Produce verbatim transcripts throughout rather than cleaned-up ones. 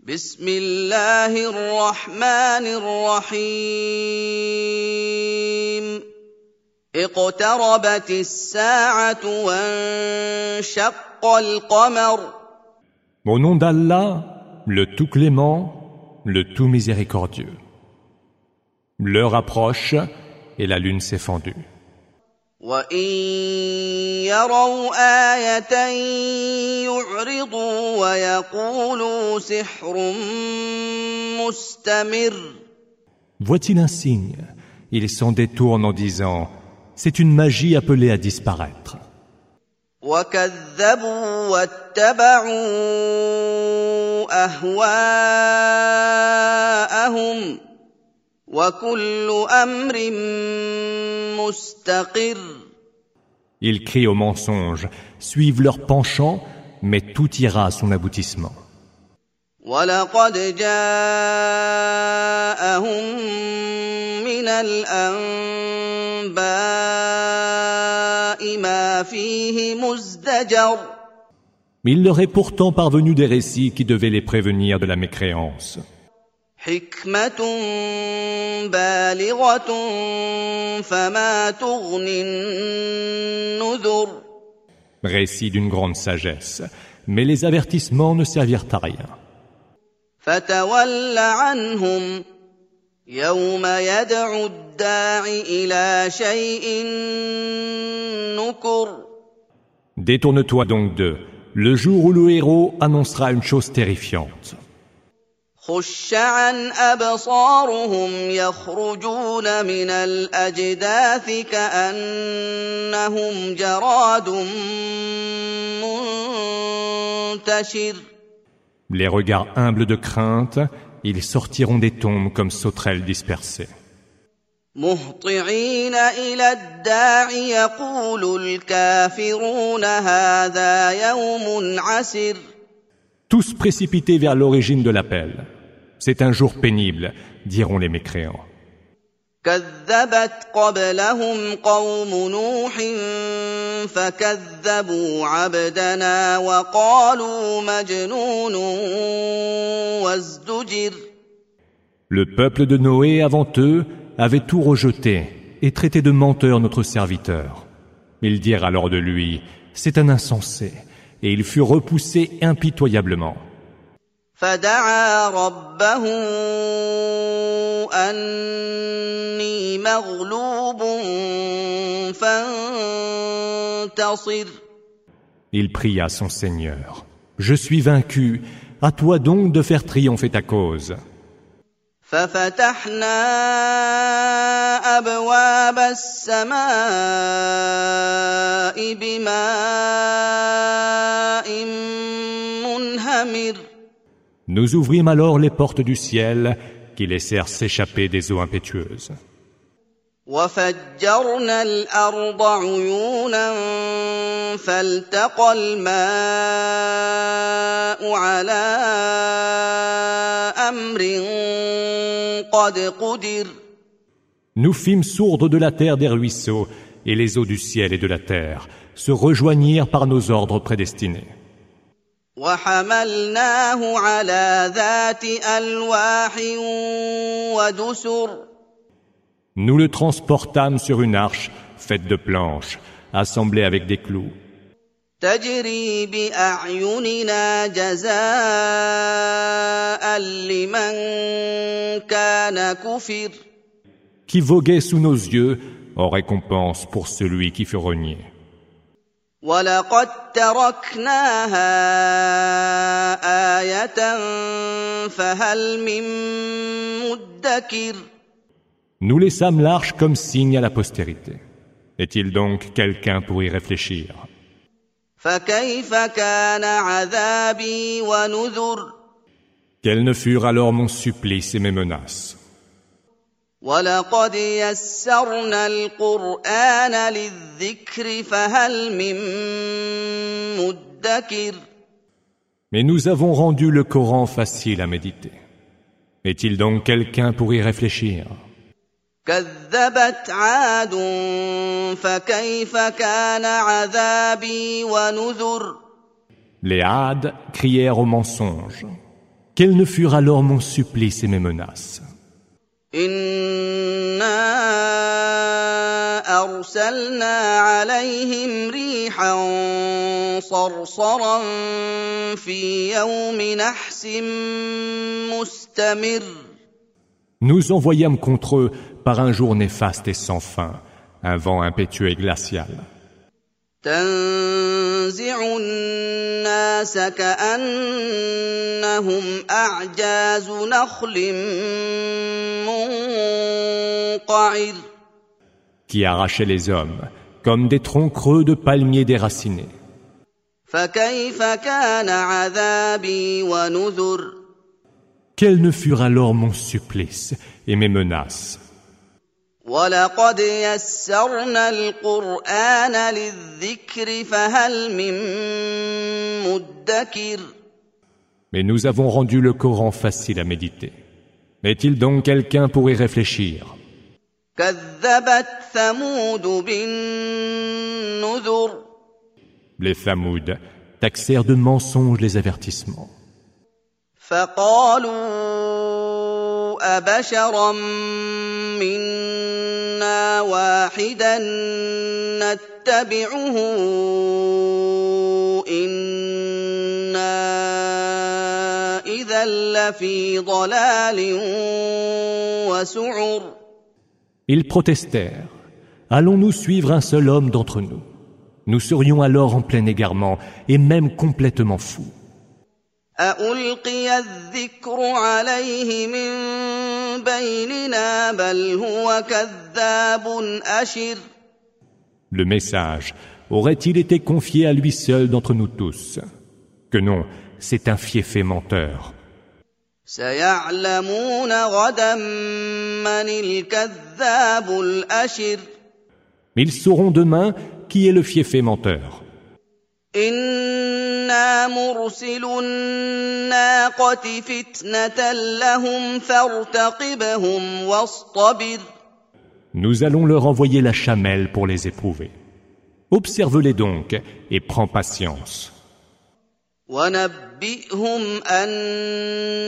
بسم الله الرحمن الرحيم اقتربت الساعة وانشق القمر Au nom d'Allah, le tout clément, le tout miséricordieux. L'heure approche et la lune s'est fendue. وَإِن يَرَوْا آيَةً يُعْرِضُوا وَيَقُولُوا سِحْرٌ مُسْتَمِرٌّ. Voit-il un signe? Ils s'en détournent en disant « C'est une magie appelée à disparaître ». وَكَذَّبُوا وَاتَّبَعُوا أَهْوَاءَهُمْ وَكُلُّ أَمْرٍ مُسْتَقِرٌّ. Ils crient au mensonge, suivent leur penchant, mais tout ira à son aboutissement. وَلَقَدْ جَاءَهُم مِّنَ الْأَنبَاءِ مَا فِيهِ مُزْدَجَرٌ. Il leur est pourtant parvenu des récits qui devaient les prévenir de la mécréance. حِكْمَةٌ بَالِغَةٌ فَمَا تُغْنِ النُّذُرُ. Récit d'une grande sagesse, mais les avertissements ne servirent à rien. فَتَوَلَّ عَنْهُمْ يَوْمَ يَدْعُ الدَّاعِ إِلَىٰ شَيْءٍ نُكُرٍ. Détourne-toi donc d'eux, le jour où le héros annoncera une chose terrifiante. خُشَّ عَنْ أَبْصَارُهُمْ يَخْرُجُونَ مِنَ الْأَجْدَاثِ كَأَنَّهُمْ جَرَادٌ مُّنتَشِرٌ. Les regards humbles de crainte, ils sortiront des tombes comme sauterelles dispersées. مُهْطِعِينَ إِلَى الدَّاعِ يَقُولُ الْكَافِرُونَ هَٰذَا يَوْمٌ عَسِرٌ. Tous précipités vers l'origine de l'appel. C'est un jour pénible, diront les mécréants. كَذَّبَتْ قَبْلَهُمْ قَوْمُ نُوحٍ فَكَذَّبُوا عَبْدَنَا وَقَالُوا مَجْنُونٌ وَازْدُجِرَ. Le peuple de Noé avant eux avait tout rejeté et traité de menteur notre serviteur. Ils dirent alors de lui, c'est un insensé, et il fut repoussé impitoyablement. فَدَعَا رَبَّهُ أَنِّي مَغْلُوبٌ فَانتَصِرْ. Il pria son Seigneur. Je suis vaincu, à toi donc de faire triompher ta cause. فَفَتَحْنَا أَبْوَابَ السَّمَاءِ بِمَاءٍ مُنْهَمِرٍ. Nous ouvrîmes alors les portes du ciel qui laissèrent s'échapper des eaux impétueuses. وَفَجَّرْنَا الْأَرْضَ عُيُونًا فَالْتَقَى الْمَاءُ عَلَىٰ أَمْرٍ قَدْ قُدِرَ. Nous fîmes sourdre de la terre des ruisseaux, et les eaux du ciel et de la terre se rejoignirent par nos ordres prédestinés. وَحَمَلْنَاهُ عَلَىٰ ذَاتِ أَلْوَاحٍ وَدُسُرٍ. Nous le transportâmes sur une arche faite de planches, assemblée avec des clous. تَجْرِي بِأَعْيُنِنَا جَزَاءً لِمَن كَانَ كُفِرَ. Qui voguait sous nos yeux en récompense pour celui qui fut renié. وَلَقَدْ تَرَكْنَاهَا آيَةً فَهَلْ مِن مُّدَّكِرٍ. Nous laissâmes l'arche comme signe à la postérité. Est-il donc quelqu'un pour y réfléchir? فَكَيْفَ كَانَ عَذَابِي وَنُذُرِ. Quels ne furent alors mon supplice et mes menaces? وَلَقَدْ يَسَّرْنَا الْقُرْآنَ لِلذِّكْرِ فَهَلْ مِن مُّدَّكِرٍ. Mais nous avons rendu le Coran facile à méditer. Est-il donc quelqu'un pour y réfléchir? كَذَّبَتْ عَادٌ فَكَيْفَ كَانَ عَذَابِي وَنُذُرِ. Les Hades crièrent au mensonge. Quels ne furent alors mon supplice et mes menaces? إنا أرسلنا عليهم ريحا صرصرا في يوم نحس مستمر. Nous envoyâmes contre eux, par un jour néfaste et sans fin, un vent impétueux et glacial. تنزع الناس كأنهم أعجاز نخل منقعر. Qui arrachait les hommes, comme des troncs creux de palmiers déracinés. فكيف كان عذابي ونذر. Quels ne furent alors mon supplice et mes menaces? وَلَقَدْ يَسَّرْنَا الْقُرْآنَ لِلذِّكْرِ فَهَلْ مِن مُّدَّكِرٍ. Mais nous avons rendu le Coran facile à méditer. Est-il donc quelqu'un pour y réfléchir? كَذَّبَتْ ثَمُودُ بِالنُّذُرِ. Les Thamoud taxèrent de mensonges les avertissements. فَقَالُوا أَبَشَرًا مِّنَّا وَاحِدًا نَّتَّبِعُهُ إِنَّا إِذًا لَّفِي ضَلَالٍ وَسُعُرٍ. Ils protestèrent. Allons-nous suivre un seul homme d'entre nous? Nous serions alors en plein égarement et même complètement fous. أَأُلْقِيَ الذِّكْرُ عَلَيْهِ مِن بَيْنِنَا بَلْ هُوَ كَذَّابٌ أَشِرٌ. Le message aurait-il été confié à lui seul d'entre nous tous? Que non, c'est un fieffé menteur. سَيَعْلَمُونَ غَدًا مَّنِ الْكَذَّابُ الْأَشِرُ. Ils sauront demain qui est le fieffé menteur. إِنَّا مُرْسِلُو النَّاقَةِ فِتْنَةً لَّهُمْ فَارْتَقِبْهُمْ وَاصْطَبِرْ. Nous allons leur envoyer la chamelle pour les éprouver. Observe-les donc et prends patience. وَنَبِّئْهُمْ أَنَّ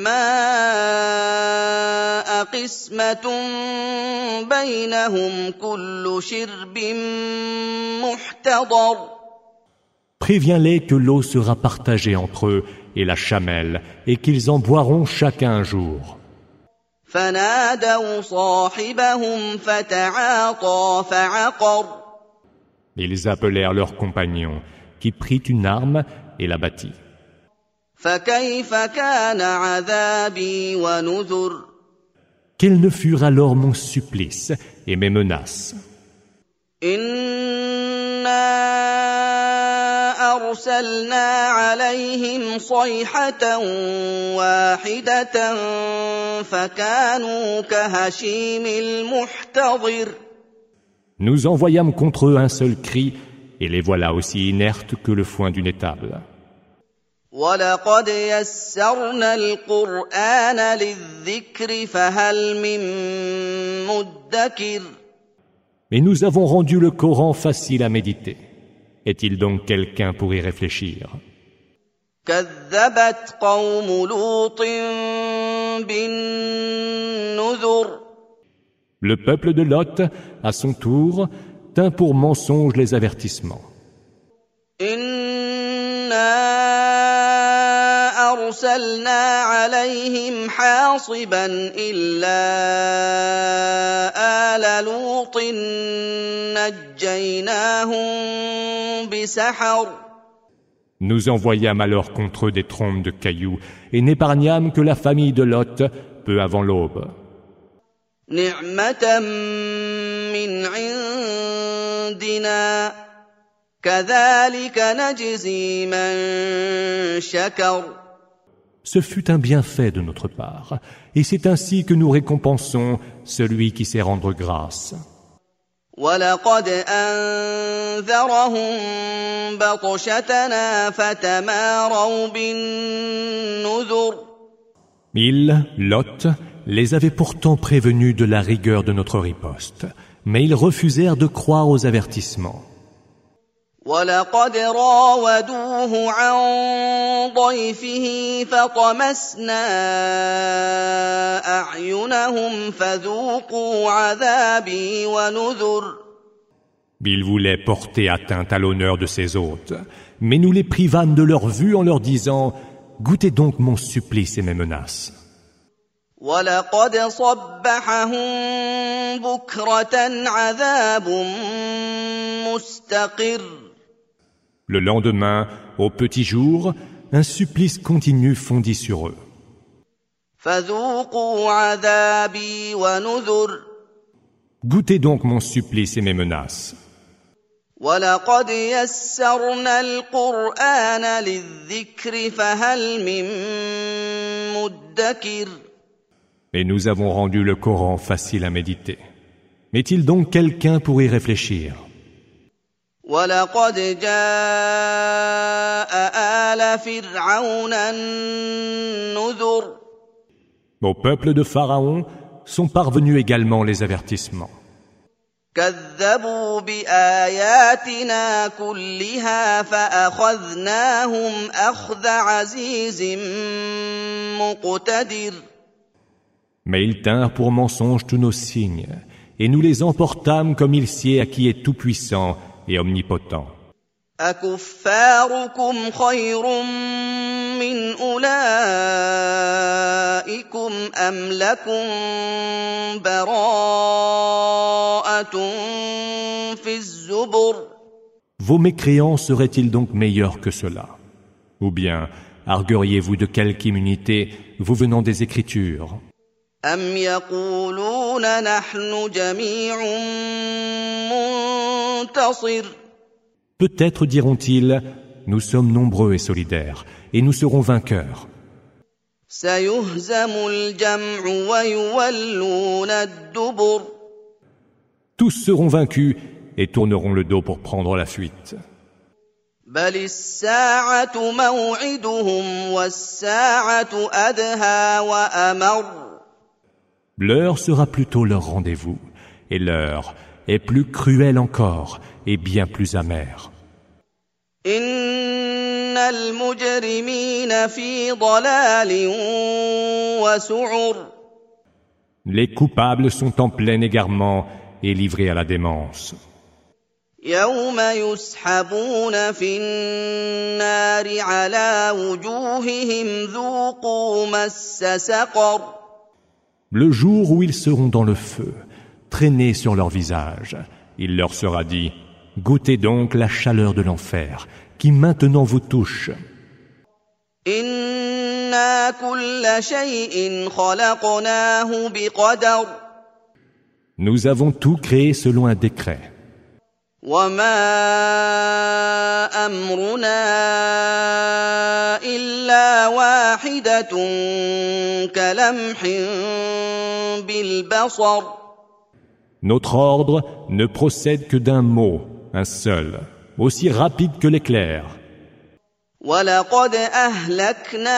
الْمَاءَ قِسْمَةٌ بَيْنَهُمْ كُلُّ شِرْبٍ مُحْتَضَرٍ. Préviens-les que l'eau sera partagée entre eux et la chamelle, et qu'ils en boiront chacun un jour. فَنَادَوْا صَاحِبَهُمْ فَتَعَاطَىٰ فَعَقَرَ. Ils appelèrent leur compagnon, qui prit une arme et la battit. فَكَيْفَ كَانَ عَذَابِي وَنُذُرِ. Quels ne furent alors mon supplice et mes menaces? إِنَّا أَرْسَلْنَا عَلَيْهِمْ صَيْحَةً وَاحِدَةً فَكَانُوا كَهَشِيمِ الْمُحْتَظِرِ. Nous envoyâmes contre eux un seul cri, et les voilà aussi inertes que le foin d'une étable. وَلَقَدْ يَسَّرْنَا الْقُرْآنَ لِلذِّكْرِ فَهَلْ مِن مُّدَّكِرٍ. Mais nous avons rendu le Coran facile à méditer. Est-il donc quelqu'un pour y réfléchir? كَذَّبَتْ قَوْمُ لُوطٍ بِالنُّذُرِ. Le peuple de Lot, à son tour, tint pour mensonge les avertissements. إِنَّا أَرْسَلْنَا عَلَيْهِمْ حَاصِبًا إِلَّا آلَ لُوطٍ نَجَّيْنَاهُم بِسَحَرٍ. Nous envoyâmes alors contre eux des trompes de cailloux et n'épargnâmes que la famille de Lot peu avant l'aube. نِعْمَةً مِّنْ عِندِنَا كَذَلِكَ نَجْزِي مَن شَكَرَ. Ce fut un bienfait de notre part, et c'est ainsi que nous récompensons celui qui sait rendre grâce. وَلَقَدْ أَنذَرَهُم بَطْشَتَنَا فَتَمَارَوْا بِالنُّذُرِ. Il, Lot, les avait pourtant prévenus de la rigueur de notre riposte, mais ils refusèrent de croire aux avertissements. وَلَقَدْ رَاوَدُوهُ عَن ضَيْفِهِ فَطَمَسْنَا أَعْيُنَهُمْ فَذُوقُوا عَذَابِي وَنُذُرِ. Ils voulaient porter atteinte à l'honneur de ses hôtes, mais nous les privâmes de leur vue en leur disant « Goûtez donc mon supplice et mes menaces. » وَلَقَدْ صَبَّحَهُم بُكْرَةً عَذَابٌ مُّسْتَقِرٌّ. Le lendemain, au petit jour, un supplice continu fondit sur eux. فَذُوقُوا عَذَابِي وَنُذُرِ. Goûtez donc mon supplice et mes menaces. وَلَقَدْ يَسَّرْنَا الْقُرْآنَ لِلذِّكْرِ فَهَلْ مِن مُّدَّكِرٍ. Et nous avons rendu le Coran facile à méditer. Est-il donc quelqu'un pour y réfléchir? وَلَقَدْ جَاءَ آلَ فِرْعَوْنَ النُّذُرُ. Au peuple de Pharaon sont parvenus également les avertissements. كَذَّبُوا بِآيَاتِنَا كُلِّهَا فَأَخَذْنَاهُمْ أَخْذَ عَزِيزٍ مُّقْتَدِرٍ. Mais ils tinrent pour mensonges tous nos signes, et nous les emportâmes comme il sied à qui est tout-puissant et omnipotent. أَكُفَّارُكُمْ خَيْرٌ مِّنْ أُولَٰئِكُمْ أَمْ لَكُمْ بَرَاءَةٌ فِي الزُّبُرِ. Vos mécréants seraient-ils donc meilleurs que cela? Ou bien argueriez-vous de quelque immunité vous venant des Écritures? أَمْ يَقُولُونَ نَحْنُ جَمِيعٌ مُّنتَصِرٌ. Peut-être diront-ils, nous sommes nombreux et solidaires, et nous serons vainqueurs. سَيُهْزَمُ الْجَمْعُ وَيُوَلُّونَ الدُّبُرَ. Tous seront vaincus et tourneront le dos pour prendre la fuite. بَلِ السَّاعَةُ مَوْعِدُهُمْ وَالسَّاعَةُ أَدْهَىٰ وَأَمَرُّ. L'heure sera plutôt leur rendez-vous, et l'heure est plus cruelle encore et bien plus amère. إِنَّ الْمُجْرِمِينَ فِي ضَلَالٍ وَسُعُرٍ. Les coupables sont en plein égarement et livrés à la démence. يَوْمَ يُسْحَبُونَ فِي النَّارِ عَلَىٰ وُجُوهِهِمْ ذُوقُوا مَسَّ سَقَرَ. Le jour où ils seront dans le feu, traînés sur leur visage, il leur sera dit « Goûtez donc la chaleur de l'enfer, qui maintenant vous touche. » إِنَّا كُلَّ شَيْءٍ خَلَقْنَاهُ بِقَدَرٍ. Nous avons tout créé selon un décret. وَمَا أَمْرُنَا إِلَّا وَاحِدَةٌ كَلَمْحٍ بِالْبَصَرِ. Notre ordre ne procède que d'un mot, un seul, aussi rapide que l'éclair. وَلَقَدْ أَهْلَكْنَا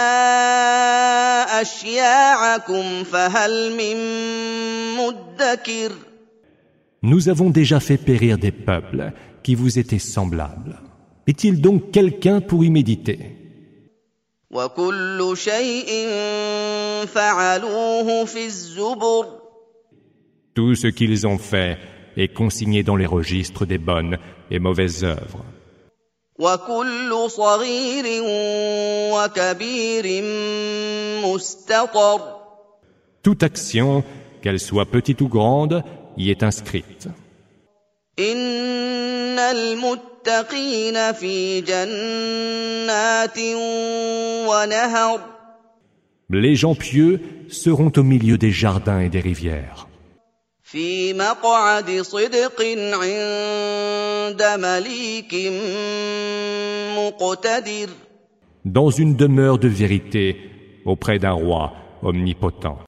أَشْيَاعَكُمْ فَهَلْ مِن مُّدَّكِرٍ. Nous avons déjà fait périr des peuples qui vous étaient semblables. Est-il donc quelqu'un pour y méditer? وَكُلُّ شَيْءٍ فَعَلُوهُ فِي الزُّبُرِ. Tout ce qu'ils ont fait est consigné dans les registres des bonnes et mauvaises œuvres. وَكُلُّ صَغِيرٍ وَكَبِيرٍ مُّسْتَطَرٌ. Toute action, qu'elle soit petite ou grande, y est inscrite. إِنَّ الْمُتَّقِينَ فِي جَنَّاتٍ وَنَهَرٍ. Les gens pieux seront au milieu des jardins et des rivières. فِي مَقْعَدِ صِدْقٍ عِندَ مَلِيكٍ مُّقْتَدِرٍ. Dans une demeure de vérité auprès d'un roi omnipotent.